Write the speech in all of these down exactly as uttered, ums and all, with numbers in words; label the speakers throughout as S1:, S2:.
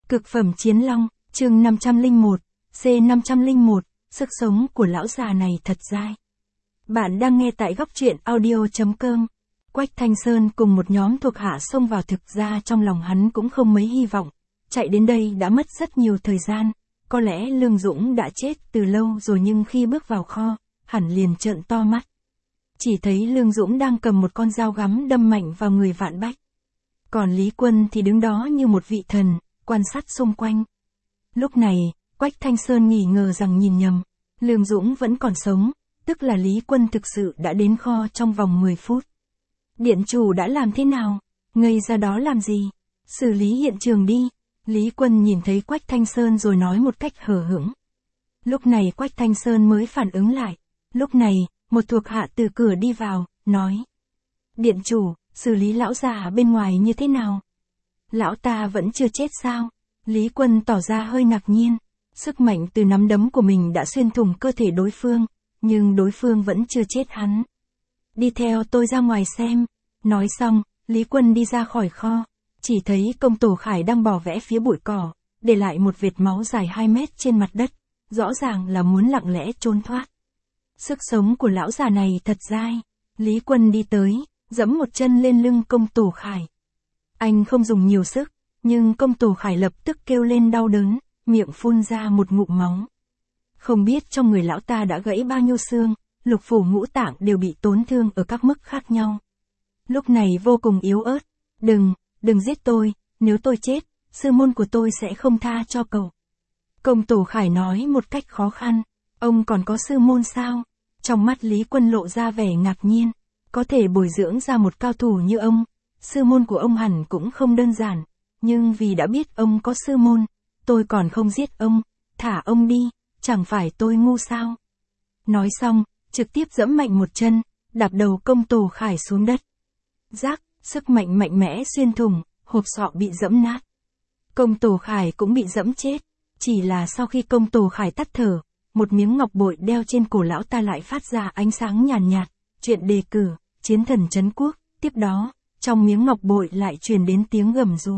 S1: Cực phẩm chiến long, chương năm trăm lẻ một, C năm trăm lẻ một, sức sống của lão già này thật dai. Bạn đang nghe tại góc truyện audio chấm com. Quách Thanh Sơn cùng một nhóm thuộc hạ xông vào, thực ra trong lòng hắn cũng không mấy hy vọng. Chạy đến đây đã mất rất nhiều thời gian, có lẽ Lương Dũng đã chết từ lâu rồi, nhưng khi bước vào kho, hẳn liền trợn to mắt. Chỉ thấy Lương Dũng đang cầm một con dao gắm đâm mạnh vào người Vạn Bách. Còn Lý Quân thì đứng đó như một vị thần, quan sát xung quanh. Lúc này, Quách Thanh Sơn nghi ngờ rằng nhìn nhầm, Lương Dũng vẫn còn sống, tức là Lý Quân thực sự đã đến kho trong vòng mười phút. Điện chủ đã làm thế nào? Ngây ra đó làm gì? Xử lý hiện trường đi. Lý Quân nhìn thấy Quách Thanh Sơn rồi nói một cách hờ hững. Lúc này Quách Thanh Sơn mới phản ứng lại. Lúc này, một thuộc hạ từ cửa đi vào, nói. Điện chủ, xử lý lão già bên ngoài như thế nào? Lão ta vẫn chưa chết sao? Lý Quân tỏ ra hơi ngạc nhiên. Sức mạnh từ nắm đấm của mình đã xuyên thủng cơ thể đối phương, nhưng đối phương vẫn chưa chết hắn. Đi theo tôi ra ngoài xem. Nói xong, Lý Quân đi ra khỏi kho. Chỉ thấy công tổ Khải đang bò vẽ phía bụi cỏ, để lại một vệt máu dài hai mét trên mặt đất, rõ ràng là muốn lặng lẽ trốn thoát. Sức sống của lão già này thật dai. Lý Quân đi tới, giẫm một chân lên lưng công tổ Khải. Anh không dùng nhiều sức, nhưng công tổ Khải lập tức kêu lên đau đớn, miệng phun ra một ngụm máu. Không biết trong người lão ta đã gãy bao nhiêu xương, lục phủ ngũ tạng đều bị tổn thương ở các mức khác nhau. Lúc này vô cùng yếu ớt. Đừng, đừng giết tôi, nếu tôi chết, sư môn của tôi sẽ không tha cho cậu. Công tổ Khải nói một cách khó khăn. Ông còn có sư môn sao? Trong mắt Lý Quân lộ ra vẻ ngạc nhiên. Có thể bồi dưỡng ra một cao thủ như ông, sư môn của ông hẳn cũng không đơn giản. Nhưng vì đã biết ông có sư môn, tôi còn không giết ông, thả ông đi, chẳng phải tôi ngu sao? Nói xong, trực tiếp giẫm mạnh một chân, đạp đầu công tổ Khải xuống đất. Rác, sức mạnh mạnh mẽ xuyên thủng, hộp sọ bị giẫm nát. Công tổ Khải cũng bị giẫm chết, chỉ là sau khi công tổ Khải tắt thở, một miếng ngọc bội đeo trên cổ lão ta lại phát ra ánh sáng nhàn nhạt, nhạt, chuyện đề cử, chiến thần trấn quốc, tiếp đó, trong miếng ngọc bội lại truyền đến tiếng gầm rú.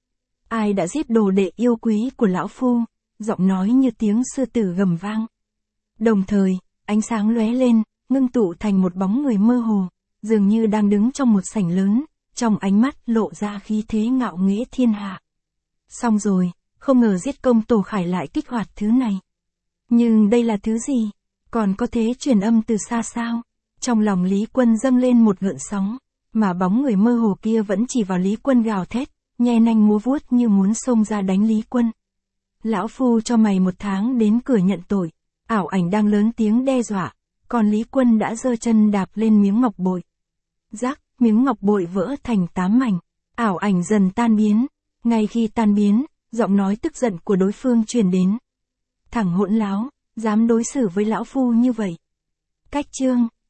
S1: Ai đã giết đồ đệ yêu quý của lão phu? Giọng nói như tiếng sư tử gầm vang. Đồng thời, ánh sáng lóe lên, ngưng tụ thành một bóng người mơ hồ, dường như đang đứng trong một sảnh lớn, trong ánh mắt lộ ra khí thế ngạo nghễ thiên hạ. Xong rồi, không ngờ giết công tổ Khải lại kích hoạt thứ này. Nhưng đây là thứ gì? Còn có thế truyền âm từ xa sao? Trong lòng Lý Quân dâng lên một gợn sóng, mà bóng người mơ hồ kia vẫn chỉ vào Lý Quân gào thét, nhe nanh múa vuốt như muốn xông ra đánh Lý Quân. Lão phu cho mày một tháng đến cửa nhận tội. Ảo ảnh đang lớn tiếng đe dọa, còn Lý Quân đã giơ chân đạp lên miếng ngọc bội. Rác, miếng ngọc bội vỡ thành tám mảnh. Ảo ảnh dần tan biến. Ngay khi tan biến, giọng nói tức giận của đối phương truyền đến. Thằng hỗn láo, dám đối xử với lão phu như vậy. Cách chương.